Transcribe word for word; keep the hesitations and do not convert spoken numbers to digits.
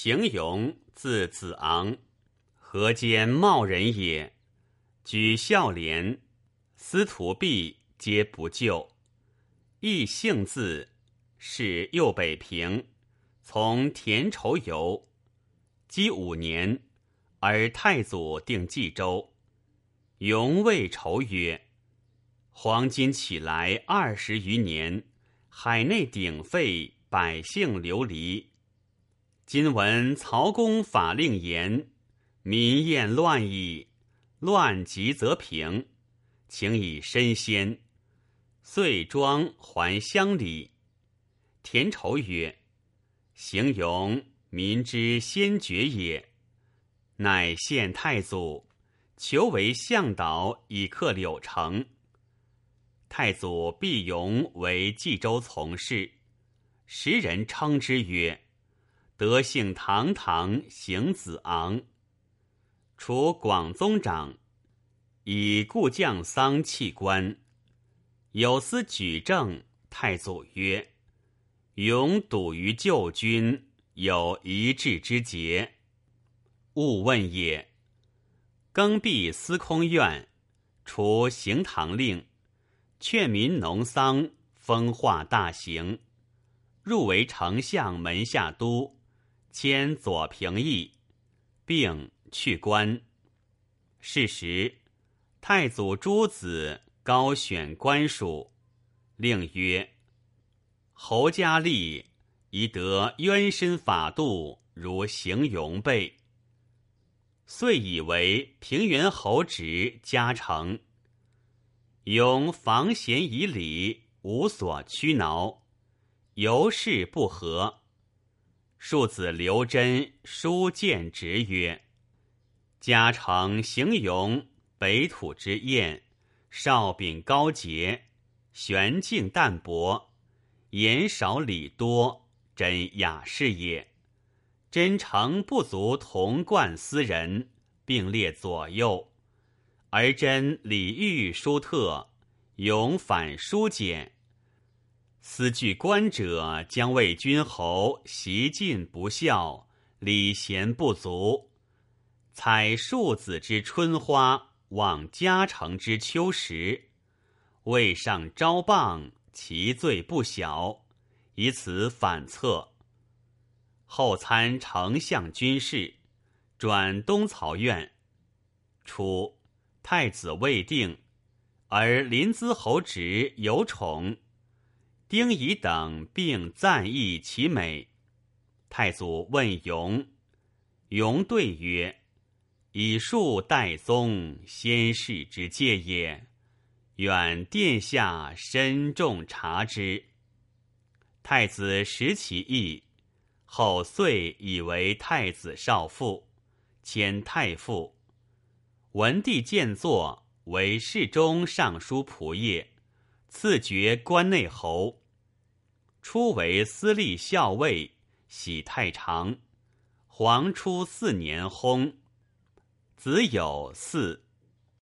邢勇，字子昂，河间茂人也。举孝廉，司徒弼皆不就。亦姓字，是右北平，从田畴游。积五年，而太祖定冀州。永谓仇曰：黄巾起来二十余年，海内鼎沸，百姓流离。今闻曹公法令严，民厌乱矣。乱极则平，请以身先。遂庄还乡里。田畴曰：邢勇，民之先觉也。乃献太祖，求为向导，以克柳城。太祖必勇为冀州从事，时人称之曰：德性堂堂，行子昂。除广宗长，以故将丧弃官。有司举政，太祖曰：勇笃于旧君，有一致之节。勿问也。更毕司空院，除行堂令，劝民农桑，风化大行。入为丞相门下都，迁左平邑，并去官。是时，太祖诸子高选官属，令曰：侯家吏宜得渊深法度，如邢勇辈。遂以为平原侯职加成。勇防贤以礼，无所屈挠，由是不和。庶子刘桢书谏直曰：加成邢勇，北土之彦，少秉高洁，玄静淡泊，言少礼多，真雅士也。真诚不足同贯斯人，并列左右。而真礼遇殊特，勇反疏简。思据官者，将为君侯习进不孝，礼贤不足。采庶子之春花，望嘉诚之秋实，位上招谤，其罪不小，以此反侧。后参丞相军事，转东曹院。初，太子未定，而临淄侯职有宠，丁仪等并赞议其美。太祖问勇，勇对曰：以恕代宗，先世之戒也，愿殿下深重察之。太子识其意，后遂以为太子少傅，迁太傅。文帝见作，为侍中尚书仆射，赐爵关内侯。初为司隶校尉，喜太常。皇初四年薨。子有嗣。